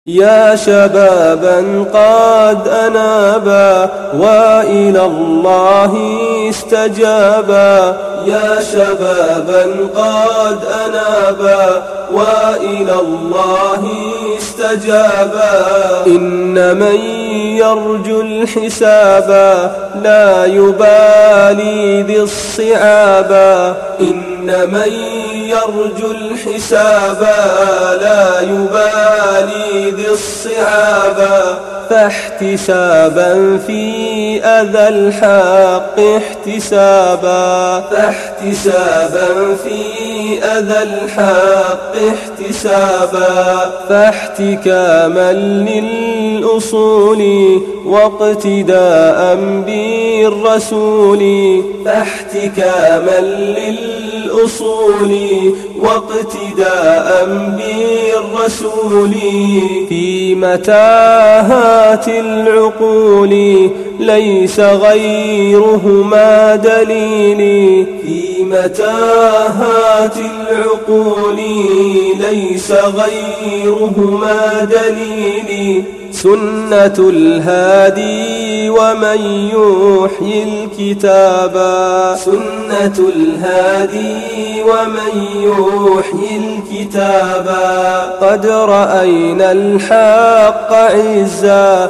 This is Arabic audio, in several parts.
يا شبابا قد أنابا وإلى الله استجابا. يا شبابا قد أنابا وإلى الله استجابا. إن من يرجو الحسابا لا يبالي ذي الصعابا. إن من يرجو الحسابا لا يبالي ذي الصعابا. فاحتسابا في أذى الحق احتسابا. فاحتسابا في أذى الحق احتسابا. فاحتكاما للأصول واقتداء بالرسول. فاحتكاما للأصول واقتداء بالرسول. في متاهات العقول ليس غيرهما دليل. في متاهات العقول ليس غيرهما دليل. سنة الهادي ومن يحيي الكتابا. سنة الهادي ومن يحيي الكتابا. قد رأينا الحق عزا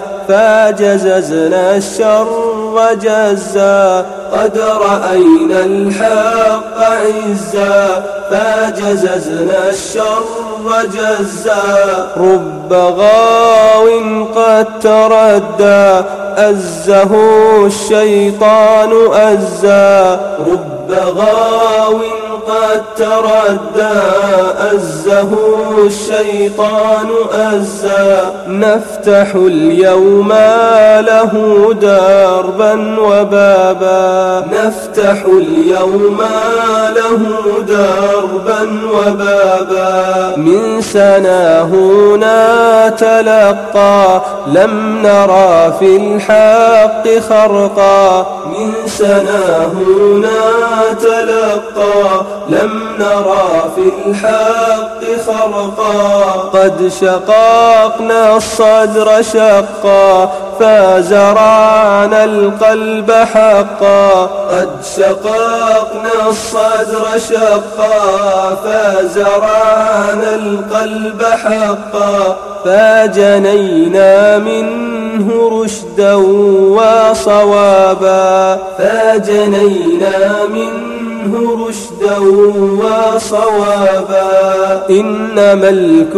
فجززنا الشر جزا. قد رأينا الحق عزا فجززنا الشر جزا. رب غاو قد تردى أزه الشيطان أزا. رب غاو قد تردى أزه الشيطان أزا. نفتح اليوم له دربا وبابا. نفتح اليوم له دربا وبابا. من سناهنا تلقى لم نرى في الحق خرقا. من سناهنا تلقى لم نرى في الحق خرقا. قد شققنا الصدر شقا فزرعنا القلب حقا. قد شققنا الصدر شقا فزرعنا القلب حقا. فجنينا منه رشدا وصوابا. فجنينا منه رشدا وصوابا. إنما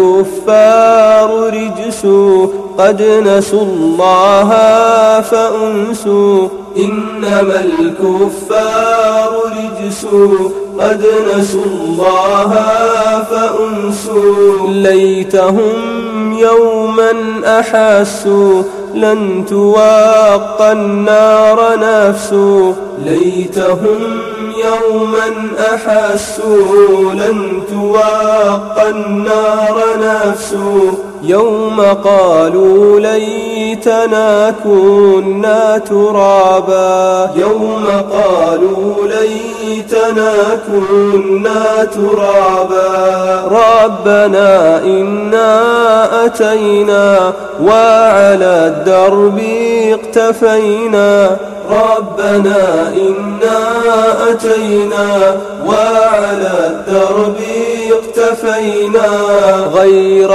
الكفار رجس قد نسوا الله فأنسوا. إنما الكفار رجس قد نسوا الله فأنسوا. ليتهم يوما أحسوا لن توقى النار نفس. ليتهم يوما أحسوا لن توقى النار نفس. يوم قالوا ليتنا كنا ترابا. يوم قالوا ليتنا كنا ترابا. ربنا إنا أتينا وعلى الدرب اقتفينا. ربنا إنا أتينا وعلى الدرب اقتفينا. غير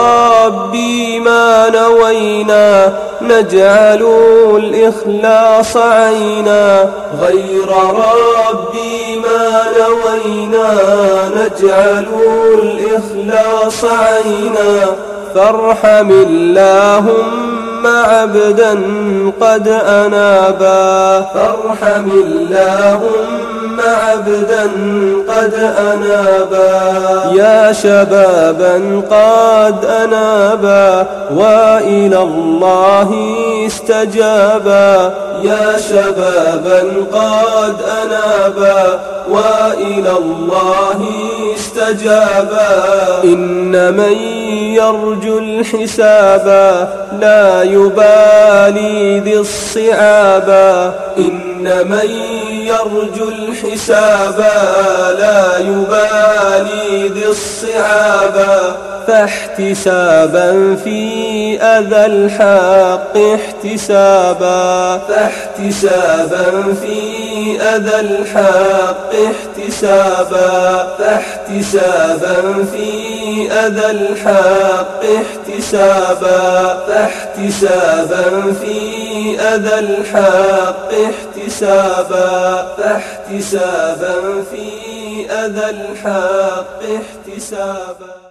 ربي ما نوينا نجعل الإخلاص عينا. غير ربي ما نوينا نجعل الإخلاص عينا. فارحم اللهم عبدا قد أنابا. فارحم اللهم عبدا قد أنابا. يا شبابا قد أنابا وإلى الله استجابا. يا شبابا قد أنابا وإلى الله استجابا. إن من يرجو الحسابا لا يبالي ذي الصعابا. إن من يرجو الحساب لا يبالي ذي الصعاب، فاحتسابا في أذى الحق احتسابا، فاحتسابا في أذى الحق احتسابا، فاحتسابا في أذى الحق احتسابا، فاحتسابا في أذى الحق احتسابا، فاحتسابا في أذى الحق احتسابا.